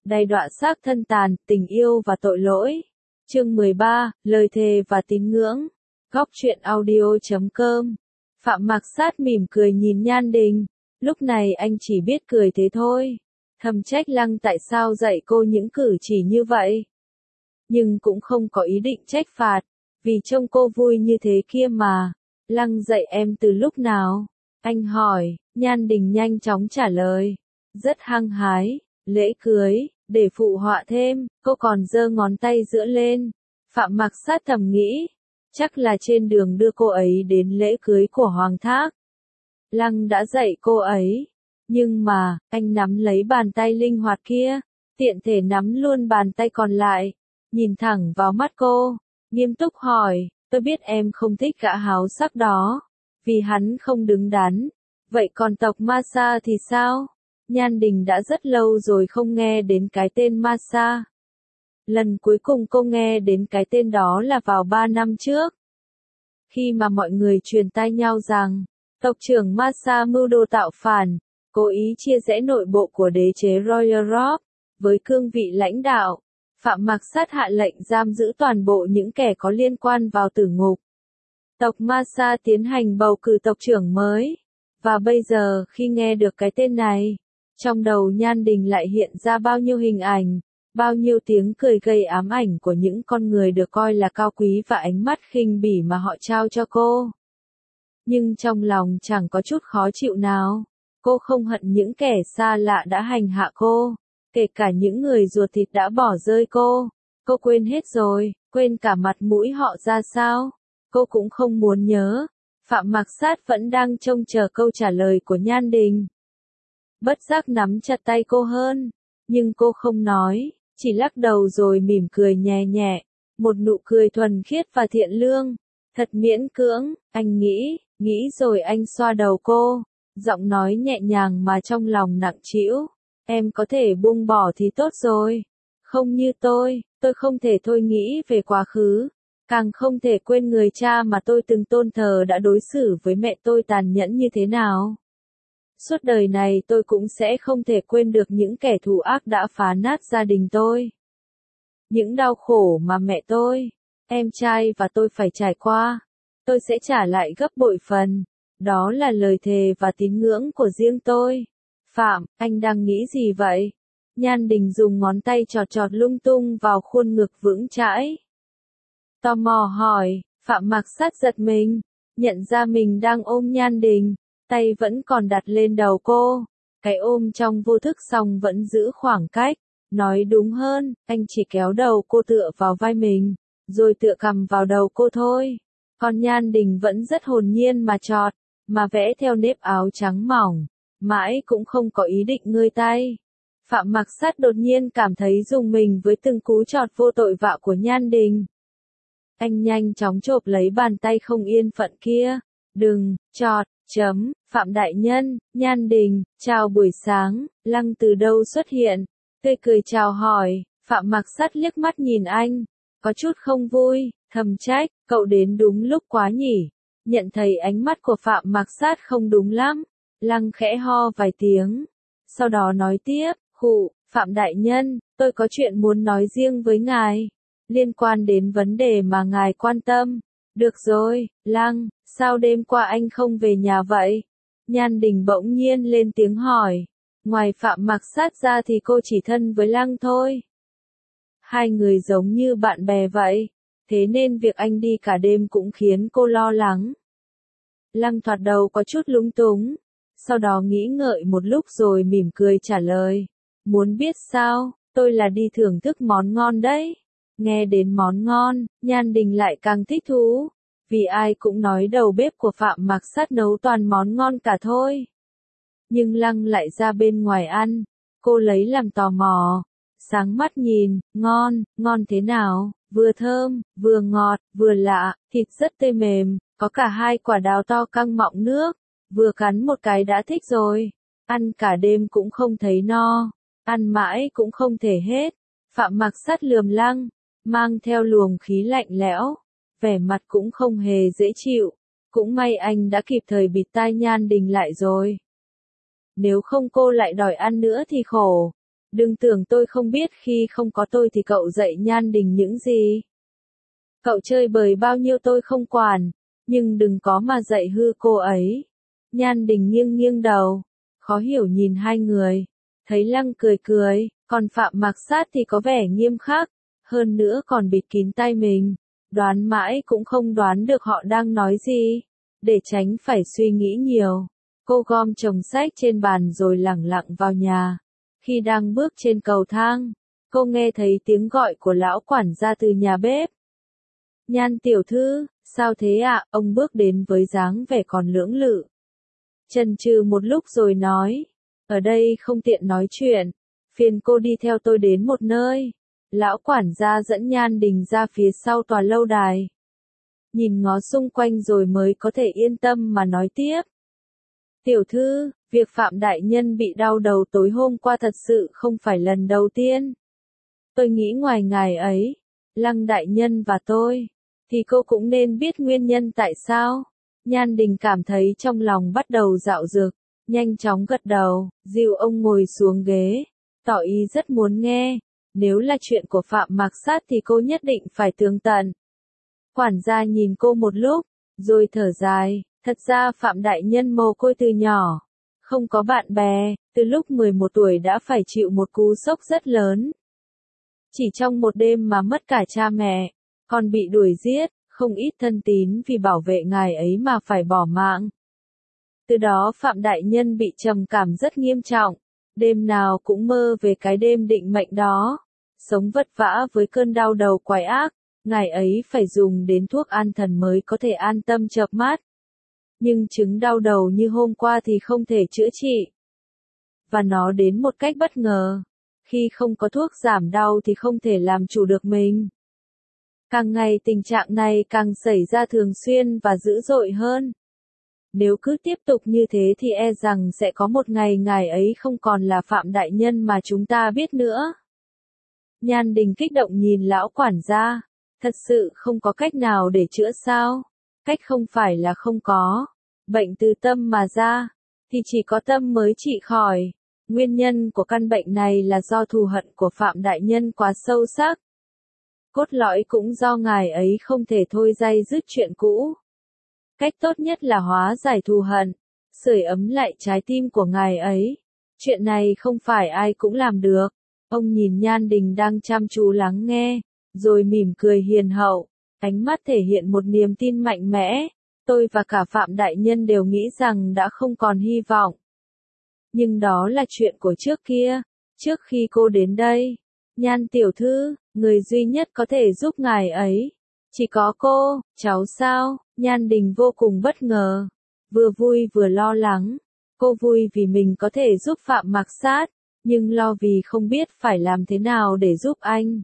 Đầy đọa xác thân tàn, tình yêu và tội lỗi. Chương 13, lời thề và tín ngưỡng. Góc truyện audio.com. Phạm Mạc Sát mỉm cười nhìn Nhan Đình. Lúc này anh chỉ biết cười thế thôi. Thầm trách Lăng tại sao dạy cô những cử chỉ như vậy. Nhưng cũng không có ý định trách phạt, vì trông cô vui như thế kia mà. Lăng dạy em từ lúc nào? Anh hỏi. Nhan Đình nhanh chóng trả lời. Rất hăng hái. Lễ cưới. Để phụ họa thêm, cô còn giơ ngón tay giữa lên. Phạm Mạc Sát thầm nghĩ, chắc là trên đường đưa cô ấy đến lễ cưới của Hoàng Thác. Lăng đã dạy cô ấy, nhưng mà, anh nắm lấy bàn tay linh hoạt kia, tiện thể nắm luôn bàn tay còn lại, nhìn thẳng vào mắt cô, nghiêm túc hỏi, tôi biết em không thích gã háo sắc đó, vì hắn không đứng đắn. Vậy còn tộc Ma Sa thì sao? Nhan Đình đã rất lâu rồi không nghe đến cái tên Ma Sa. Lần cuối cùng cô nghe đến cái tên đó là vào 3 năm trước. Khi mà mọi người truyền tai nhau rằng, tộc trưởng Ma Sa mưu đồ tạo phản, cố ý chia rẽ nội bộ của đế chế Royal Rock, với cương vị lãnh đạo, Phạm Mạc Sát hạ lệnh giam giữ toàn bộ những kẻ có liên quan vào tử ngục. Tộc Ma Sa tiến hành bầu cử tộc trưởng mới, và bây giờ khi nghe được cái tên này, trong đầu Nhan Đình lại hiện ra bao nhiêu hình ảnh, bao nhiêu tiếng cười gây ám ảnh của những con người được coi là cao quý và ánh mắt khinh bỉ mà họ trao cho cô. Nhưng trong lòng chẳng có chút khó chịu nào. Cô không hận những kẻ xa lạ đã hành hạ cô, kể cả những người ruột thịt đã bỏ rơi cô. Cô quên hết rồi, quên cả mặt mũi họ ra sao. Cô cũng không muốn nhớ. Phạm Mạc Sát vẫn đang trông chờ câu trả lời của Nhan Đình. Bất giác nắm chặt tay cô hơn, nhưng cô không nói, chỉ lắc đầu rồi mỉm cười nhẹ nhẹ, một nụ cười thuần khiết và thiện lương, thật miễn cưỡng. Anh nghĩ rồi anh xoa đầu cô, giọng nói nhẹ nhàng mà trong lòng nặng trĩu, em có thể buông bỏ thì tốt rồi, không như tôi không thể thôi nghĩ về quá khứ, càng không thể quên người cha mà tôi từng tôn thờ đã đối xử với mẹ tôi tàn nhẫn như thế nào. Suốt đời này tôi cũng sẽ không thể quên được những kẻ thù ác đã phá nát gia đình tôi. Những đau khổ mà mẹ tôi, em trai và tôi phải trải qua, tôi sẽ trả lại gấp bội phần. Đó là lời thề và tín ngưỡng của riêng tôi. Phạm, anh đang nghĩ gì vậy? Nhan Đình dùng ngón tay chọt chọt lung tung vào khuôn ngực vững chãi. Tò mò hỏi, Phạm Mạc Sát giật mình, nhận ra mình đang ôm Nhan Đình. Tay vẫn còn đặt lên đầu cô, cái ôm trong vô thức song vẫn giữ khoảng cách, nói đúng hơn, anh chỉ kéo đầu cô tựa vào vai mình, rồi tựa cằm vào đầu cô thôi. Còn Nhan Đình vẫn rất hồn nhiên mà chọt, mà vẽ theo nếp áo trắng mỏng, mãi cũng không có ý định ngơi tay. Phạm Mạc Sát đột nhiên cảm thấy rùng mình với từng cú chọt vô tội vạ của Nhan Đình. Anh nhanh chóng chộp lấy bàn tay không yên phận kia, đừng, chọt. Phạm đại nhân, Nhan Đình, chào buổi sáng. Lăng từ đâu xuất hiện, tươi cười chào hỏi. Phạm Mạc Sát liếc mắt nhìn anh, có chút không vui, thầm trách, cậu đến đúng lúc quá nhỉ. Nhận thấy ánh mắt của Phạm Mạc Sát không đúng lắm, Lăng khẽ ho vài tiếng, sau đó nói tiếp, Phạm đại nhân, tôi có chuyện muốn nói riêng với ngài, liên quan đến vấn đề mà ngài quan tâm. Được rồi, Lăng, sao đêm qua anh không về nhà vậy? Nhan Đình bỗng nhiên lên tiếng hỏi. Ngoài Phạm Mạc Sát ra thì cô chỉ thân với Lăng thôi. Hai người giống như bạn bè vậy, thế nên việc anh đi cả đêm cũng khiến cô lo lắng. Lăng thoạt đầu có chút lúng túng, sau đó nghĩ ngợi một lúc rồi mỉm cười trả lời. Muốn biết sao, tôi là đi thưởng thức món ngon đấy. Nghe đến món ngon, Nhan Đình lại càng thích thú, vì ai cũng nói đầu bếp của Phạm Mạc Sát nấu toàn món ngon cả thôi. Nhưng Lăng lại ra bên ngoài ăn, cô lấy làm tò mò, sáng mắt nhìn, ngon thế nào, vừa thơm, vừa ngọt, vừa lạ, thịt rất tươi mềm, có cả 2 quả đào to căng mọng nước, vừa cắn một cái đã thích rồi, ăn cả đêm cũng không thấy no, ăn mãi cũng không thể hết. Phạm Mạc Sát lườm Lăng, mang theo luồng khí lạnh lẽo, vẻ mặt cũng không hề dễ chịu, cũng may anh đã kịp thời bịt tai Nhan Đình lại rồi. Nếu không cô lại đòi ăn nữa thì khổ. Đừng tưởng tôi không biết khi không có tôi thì cậu dạy Nhan Đình những gì. Cậu chơi bời bao nhiêu tôi không quản, nhưng đừng có mà dạy hư cô ấy. Nhan Đình nghiêng nghiêng đầu, khó hiểu nhìn hai người. Thấy Lăng cười cười, còn Phạm Mạc Sát thì có vẻ nghiêm khắc, hơn nữa còn bịt kín tai mình. Đoán mãi cũng không đoán được họ đang nói gì. Để tránh phải suy nghĩ nhiều, cô gom chồng sách trên bàn rồi lẳng lặng vào nhà. Khi đang bước trên cầu thang, cô nghe thấy tiếng gọi của lão quản gia từ nhà bếp. Nhan tiểu thư, sao thế ạ? Ông bước đến với dáng vẻ còn lưỡng lự. Chần chừ một lúc rồi nói, ở đây không tiện nói chuyện, phiền cô đi theo tôi đến một nơi. Lão quản gia dẫn Nhan Đình ra phía sau tòa lâu đài. Nhìn ngó xung quanh rồi mới có thể yên tâm mà nói tiếp. Tiểu thư, việc Phạm đại nhân bị đau đầu tối hôm qua thật sự không phải lần đầu tiên. Tôi nghĩ ngoài ngài ấy, Lăng đại nhân và tôi, thì cô cũng nên biết nguyên nhân tại sao. Nhan Đình cảm thấy trong lòng bắt đầu dạo dực, nhanh chóng gật đầu, dìu ông ngồi xuống ghế, tỏ ý rất muốn nghe. Nếu là chuyện của Phạm Mạc Sát thì cô nhất định phải tường tận. Quản gia nhìn cô một lúc, rồi thở dài, thật ra Phạm đại nhân mồ côi từ nhỏ, không có bạn bè, từ lúc 11 tuổi đã phải chịu một cú sốc rất lớn. Chỉ trong một đêm mà mất cả cha mẹ, còn bị đuổi giết, không ít thân tín vì bảo vệ ngài ấy mà phải bỏ mạng. Từ đó Phạm đại nhân bị trầm cảm rất nghiêm trọng, đêm nào cũng mơ về cái đêm định mệnh đó, sống vất vả với cơn đau đầu quái ác, ngài ấy phải dùng đến thuốc an thần mới có thể an tâm chợp mắt. Nhưng chứng đau đầu như hôm qua thì không thể chữa trị. Và nó đến một cách bất ngờ. Khi không có thuốc giảm đau thì không thể làm chủ được mình. Càng ngày tình trạng này càng xảy ra thường xuyên và dữ dội hơn. Nếu cứ tiếp tục như thế thì e rằng sẽ có một ngày ngài ấy không còn là Phạm đại nhân mà chúng ta biết nữa. Nhan Đình kích động nhìn lão quản gia. Thật sự không có cách nào để chữa sao? Cách không phải là không có. Bệnh từ tâm mà ra, thì chỉ có tâm mới trị khỏi. Nguyên nhân của căn bệnh này là do thù hận của Phạm đại nhân quá sâu sắc. Cốt lõi cũng do ngài ấy không thể thôi day dứt chuyện cũ. Cách tốt nhất là hóa giải thù hận, sưởi ấm lại trái tim của ngài ấy. Chuyện này không phải ai cũng làm được. Ông nhìn Nhan Đình đang chăm chú lắng nghe, rồi mỉm cười hiền hậu, ánh mắt thể hiện một niềm tin mạnh mẽ. Tôi và cả Phạm đại nhân đều nghĩ rằng đã không còn hy vọng. Nhưng đó là chuyện của trước kia, trước khi cô đến đây. Nhan tiểu thư, người duy nhất có thể giúp ngài ấy, chỉ có cô. Cháu sao? Nhan Đình vô cùng bất ngờ, vừa vui vừa lo lắng. Cô vui vì mình có thể giúp Phạm Mạc Sát, nhưng lo vì không biết phải làm thế nào để giúp anh.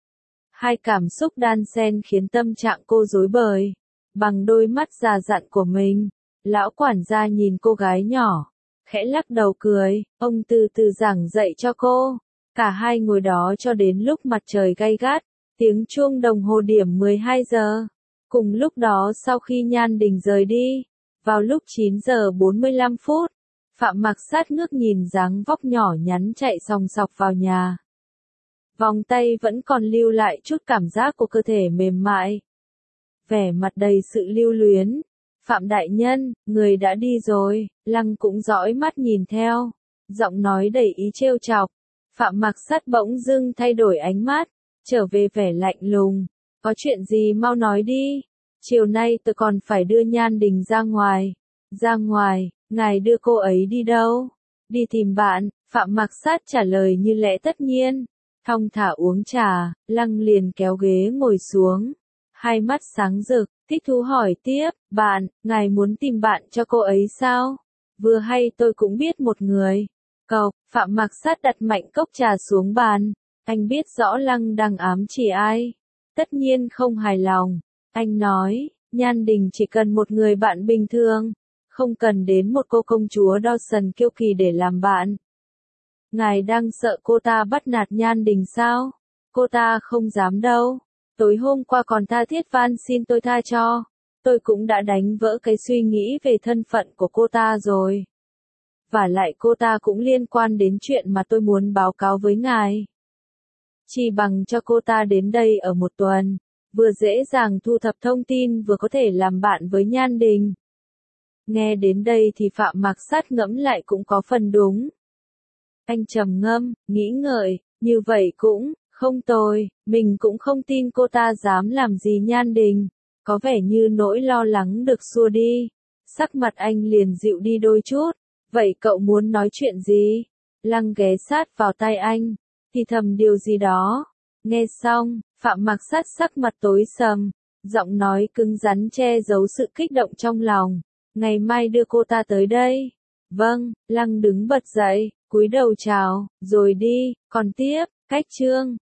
Hai cảm xúc đan xen khiến tâm trạng cô rối bời. Bằng đôi mắt già dặn của mình, lão quản gia nhìn cô gái nhỏ, khẽ lắc đầu cười, ông từ từ giảng dạy cho cô. Cả hai ngồi đó cho đến lúc mặt trời gay gắt, tiếng chuông đồng hồ điểm 12 giờ. Cùng lúc đó sau khi Nhan Đình rời đi, vào lúc 9 giờ 45 phút, Phạm Mạc Sát ngước nhìn dáng vóc nhỏ nhắn chạy sòng sọc vào nhà. Vòng tay vẫn còn lưu lại chút cảm giác của cơ thể mềm mại. Vẻ mặt đầy sự lưu luyến. Phạm đại nhân, người đã đi rồi. Lăng cũng dõi mắt nhìn theo, giọng nói đầy ý trêu chọc. Phạm Mạc Sát bỗng dưng thay đổi ánh mắt, trở về vẻ lạnh lùng. Có chuyện gì mau nói đi. Chiều nay tôi còn phải đưa Nhan Đình ra ngoài. Ra ngoài, ngài đưa cô ấy đi đâu? Đi tìm bạn. Phạm Mạc Sát trả lời như lẽ tất nhiên. Thong thả uống trà, Lăng liền kéo ghế ngồi xuống. Hai mắt sáng rực, thích thú hỏi tiếp, bạn, ngài muốn tìm bạn cho cô ấy sao? Vừa hay tôi cũng biết một người. Cậu, Phạm Mạc Sát đặt mạnh cốc trà xuống bàn. Anh biết rõ Lăng đang ám chỉ ai. Tất nhiên không hài lòng. Anh nói, Nhan Đình chỉ cần một người bạn bình thường. Không cần đến một cô công chúa Dawson kiêu kỳ để làm bạn. Ngài đang sợ cô ta bắt nạt Nhan Đình sao? Cô ta không dám đâu. Tối hôm qua còn tha thiết van xin tôi tha cho. Tôi cũng đã đánh vỡ cái suy nghĩ về thân phận của cô ta rồi. Vả lại cô ta cũng liên quan đến chuyện mà tôi muốn báo cáo với ngài. Chỉ bằng cho cô ta đến đây ở một tuần, vừa dễ dàng thu thập thông tin vừa có thể làm bạn với Nhan Đình. Nghe đến đây thì Phạm Mạc Sát ngẫm lại cũng có phần đúng. Anh trầm ngâm, nghĩ ngợi, như vậy cũng không tồi, mình cũng không tin cô ta dám làm gì Nhan Đình. Có vẻ như nỗi lo lắng được xua đi. Sắc mặt anh liền dịu đi đôi chút. Vậy cậu muốn nói chuyện gì? Lăng ghé sát vào tai anh, thì thầm điều gì đó. Nghe xong, Phạm Mạc Sát sắc mặt tối sầm, giọng nói cứng rắn che giấu sự kích động trong lòng. Ngày mai đưa cô ta tới đây. Vâng, Lăng đứng bật dậy, cúi đầu chào, rồi đi, còn tiếp, cách chương.